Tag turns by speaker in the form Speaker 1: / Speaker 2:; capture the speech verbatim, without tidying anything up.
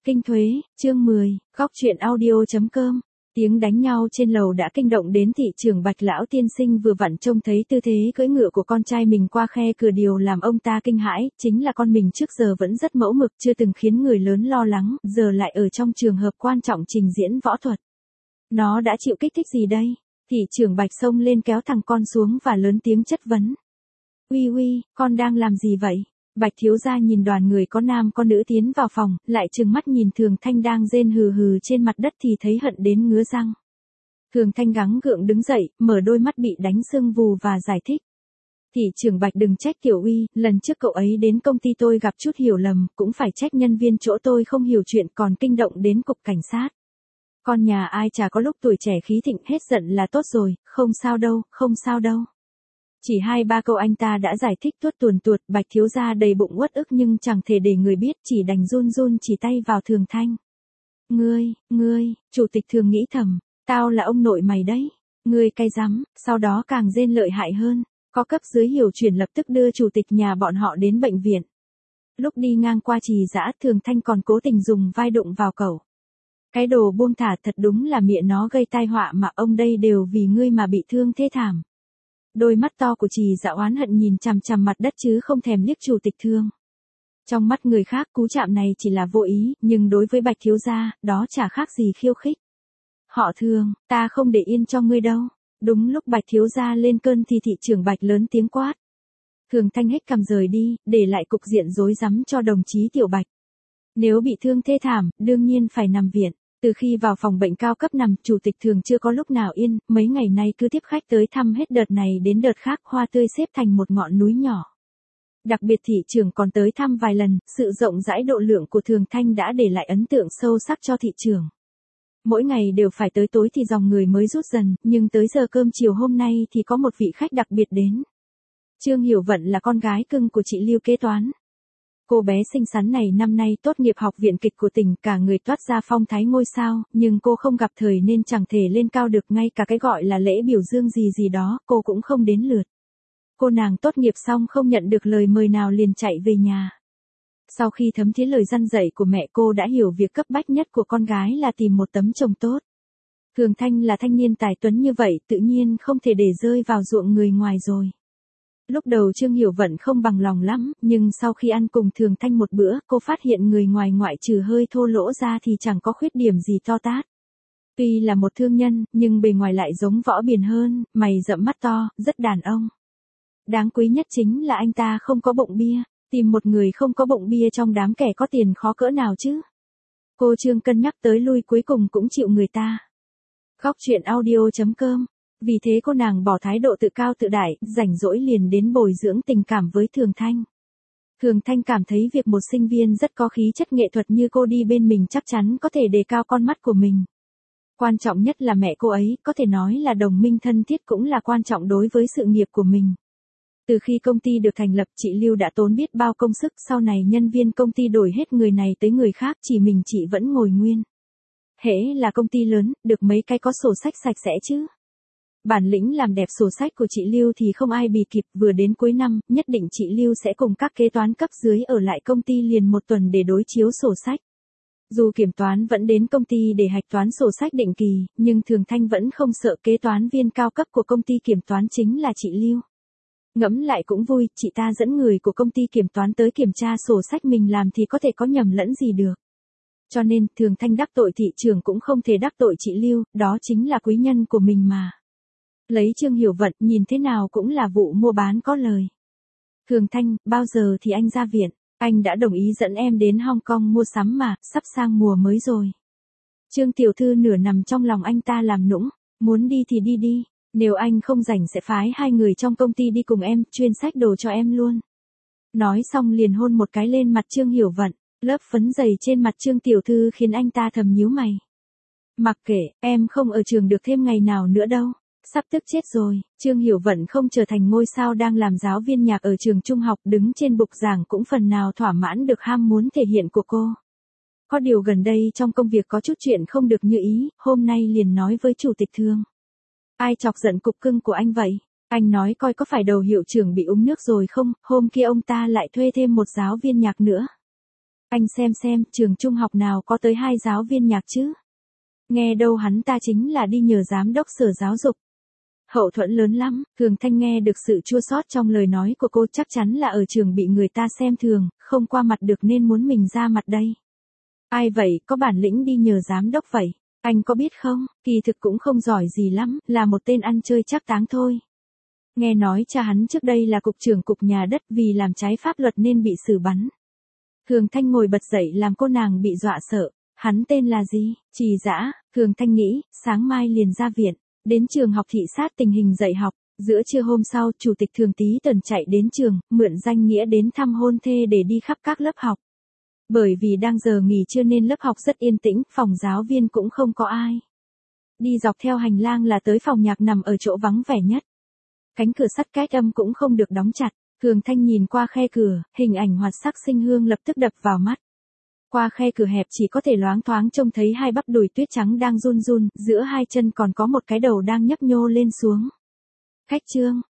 Speaker 1: Kinh Thuế, chương mười, góc truyện audio.com. Tiếng đánh nhau trên lầu đã kinh động đến thị trưởng Bạch lão tiên sinh vừa vặn trông thấy tư thế cưỡi ngựa của con trai mình qua khe cửa, điều làm ông ta kinh hãi, chính là con mình trước giờ vẫn rất mẫu mực, chưa từng khiến người lớn lo lắng, giờ lại ở trong trường hợp quan trọng trình diễn võ thuật. Nó đã chịu kích thích gì đây? Thị trưởng Bạch xông lên kéo thằng con xuống và lớn tiếng chất vấn. Uy uy, con đang làm gì vậy? Bạch thiếu gia nhìn đoàn người có nam có nữ tiến vào phòng, lại trừng mắt nhìn Thường Thanh đang rên hừ hừ trên mặt đất thì thấy hận đến ngứa răng. Thường Thanh gắng gượng đứng dậy, mở đôi mắt bị đánh sưng vù và giải thích. Thị trưởng Bạch đừng trách Tiểu Uy, lần trước cậu ấy đến công ty tôi gặp chút hiểu lầm, cũng phải trách nhân viên chỗ tôi không hiểu chuyện còn kinh động đến cục cảnh sát. Con nhà ai chả có lúc tuổi trẻ khí thịnh, hết giận là tốt rồi, không sao đâu, không sao đâu. Chỉ hai ba câu anh ta đã giải thích tuốt tuồn tuột, Bạch thiếu gia đầy bụng uất ức nhưng chẳng thể để người biết, chỉ đành run run chỉ tay vào Thường Thanh. Ngươi, ngươi, chủ tịch Thường nghĩ thầm, tao là ông nội mày đấy, ngươi cay rắm, sau đó càng rên lợi hại hơn, có cấp dưới hiểu chuyển lập tức đưa chủ tịch nhà bọn họ đến bệnh viện. Lúc đi ngang qua Trì Dã, Thường Thanh còn cố tình dùng vai đụng vào cậu. Cái đồ buông thả, thật đúng là mẹ nó gây tai họa mà, ông đây đều vì ngươi mà bị thương thê thảm. Đôi mắt to của Trì Dã oán hận nhìn chằm chằm mặt đất chứ không thèm liếc chủ tịch Thương. Trong mắt người khác cú chạm này chỉ là vô ý, nhưng đối với Bạch thiếu gia, đó chả khác gì khiêu khích. Họ Thường, ta không để yên cho ngươi đâu. Đúng lúc Bạch thiếu gia lên cơn thì thị trưởng Bạch lớn tiếng quát. Thường Thanh hết cằm rời đi, để lại cục diện rối rắm cho đồng chí Tiểu Bạch. Nếu bị thương thê thảm, đương nhiên phải nằm viện. Từ khi vào phòng bệnh cao cấp nằm, chủ tịch Thường chưa có lúc nào yên, mấy ngày nay cứ tiếp khách tới thăm hết đợt này đến đợt khác, hoa tươi xếp thành một ngọn núi nhỏ. Đặc biệt thị trưởng còn tới thăm vài lần, sự rộng rãi độ lượng của Thường Thanh đã để lại ấn tượng sâu sắc cho thị trưởng. Mỗi ngày đều phải tới tối thì dòng người mới rút dần, nhưng tới giờ cơm chiều hôm nay thì có một vị khách đặc biệt đến. Trương Hiểu Vận là con gái cưng của chị Lưu kế toán. Cô bé xinh xắn này năm nay tốt nghiệp học viện kịch của tỉnh, cả người toát ra phong thái ngôi sao, nhưng cô không gặp thời nên chẳng thể lên cao được, ngay cả cái gọi là lễ biểu dương gì gì đó, cô cũng không đến lượt. Cô nàng tốt nghiệp xong không nhận được lời mời nào liền chạy về nhà. Sau khi thấm thía lời răn dạy của mẹ, cô đã hiểu việc cấp bách nhất của con gái là tìm một tấm chồng tốt. Thường Thanh là thanh niên tài tuấn như vậy, tự nhiên không thể để rơi vào ruộng người ngoài rồi. Lúc đầu Trương Hiểu Vận không bằng lòng lắm, nhưng sau khi ăn cùng Thường Thanh một bữa, cô phát hiện người ngoài ngoại trừ hơi thô lỗ ra thì chẳng có khuyết điểm gì to tát. Tuy là một thương nhân, nhưng bề ngoài lại giống Võ Biền hơn, mày rậm mắt to, rất đàn ông. Đáng quý nhất chính là anh ta không có bụng bia, tìm một người không có bụng bia trong đám kẻ có tiền khó cỡ nào chứ. Cô Trương cân nhắc tới lui cuối cùng cũng chịu người ta. Góc truyện audio.com. Vì thế cô nàng bỏ thái độ tự cao tự đại, rảnh rỗi liền đến bồi dưỡng tình cảm với Thường Thanh. Thường Thanh cảm thấy việc một sinh viên rất có khí chất nghệ thuật như cô đi bên mình chắc chắn có thể đề cao con mắt của mình. Quan trọng nhất là mẹ cô ấy, có thể nói là đồng minh thân thiết, cũng là quan trọng đối với sự nghiệp của mình. Từ khi công ty được thành lập, chị Lưu đã tốn biết bao công sức, sau này nhân viên công ty đổi hết người này tới người khác, chỉ mình chị vẫn ngồi nguyên. Hễ là công ty lớn, được mấy cái có sổ sách sạch sẽ chứ. Bản lĩnh làm đẹp sổ sách của chị Lưu thì không ai bì kịp, vừa đến cuối năm, nhất định chị Lưu sẽ cùng các kế toán cấp dưới ở lại công ty liền một tuần để đối chiếu sổ sách. Dù kiểm toán vẫn đến công ty để hạch toán sổ sách định kỳ, nhưng Thường Thanh vẫn không sợ, kế toán viên cao cấp của công ty kiểm toán chính là chị Lưu. Ngẫm lại cũng vui, chị ta dẫn người của công ty kiểm toán tới kiểm tra sổ sách mình làm thì có thể có nhầm lẫn gì được. Cho nên, Thường Thanh đắc tội thị trưởng cũng không thể đắc tội chị Lưu, đó chính là quý nhân của mình mà. Lấy Trương Hiểu Vận, nhìn thế nào cũng là vụ mua bán có lời. Thường Thanh, bao giờ thì anh ra viện? Anh đã đồng ý dẫn em đến Hong Kong mua sắm mà, sắp sang mùa mới rồi. Trương tiểu thư nửa nằm trong lòng anh ta làm nũng, muốn đi thì đi đi, nếu anh không rảnh sẽ phái hai người trong công ty đi cùng em, chuyên xách đồ cho em luôn. Nói xong liền hôn một cái lên mặt Trương Hiểu Vận, lớp phấn dày trên mặt Trương tiểu thư khiến anh ta thầm nhíu mày. Mặc kệ, em không ở trường được thêm ngày nào nữa đâu. Sắp tức chết rồi, Trương Hiểu Vận không trở thành ngôi sao đang làm giáo viên nhạc ở trường trung học, đứng trên bục giảng cũng phần nào thỏa mãn được ham muốn thể hiện của cô. Có điều gần đây trong công việc có chút chuyện không được như ý, hôm nay liền nói với chủ tịch Thương. Ai chọc giận cục cưng của anh vậy? Anh nói coi có phải đầu hiệu trưởng bị úng nước rồi không, hôm kia ông ta lại thuê thêm một giáo viên nhạc nữa. Anh xem xem, trường trung học nào có tới hai giáo viên nhạc chứ? Nghe đâu hắn ta chính là đi nhờ giám đốc sở giáo dục. Hậu thuẫn lớn lắm, Thường Thanh nghe được sự chua xót trong lời nói của cô, chắc chắn là ở trường bị người ta xem thường, không qua mặt được nên muốn mình ra mặt đây. Ai vậy, có bản lĩnh đi nhờ giám đốc vậy? Anh có biết không, kỳ thực cũng không giỏi gì lắm, là một tên ăn chơi trác táng thôi. Nghe nói cha hắn trước đây là cục trưởng cục nhà đất, vì làm trái pháp luật nên bị xử bắn. Thường Thanh ngồi bật dậy làm cô nàng bị dọa sợ. Hắn tên là gì? Trì Dã. Thường Thanh nghĩ, sáng mai liền ra viện, đến trường học thị sát tình hình dạy học. Giữa trưa hôm sau, chủ tịch Thường Tý Tần chạy đến trường, mượn danh nghĩa đến thăm hôn thê để đi khắp các lớp học. Bởi vì đang giờ nghỉ trưa nên lớp học rất yên tĩnh, phòng giáo viên cũng không có ai. Đi dọc theo hành lang là tới phòng nhạc nằm ở chỗ vắng vẻ nhất. Cánh cửa sắt két âm cũng không được đóng chặt. Thường Thanh nhìn qua khe cửa, hình ảnh hoạt sắc Sinh Hương lập tức đập vào mắt. Qua khe cửa hẹp chỉ có thể loáng thoáng trông thấy hai bắp đùi tuyết trắng đang run run, giữa hai chân còn có một cái đầu đang nhấp nhô lên xuống. Khách Trương,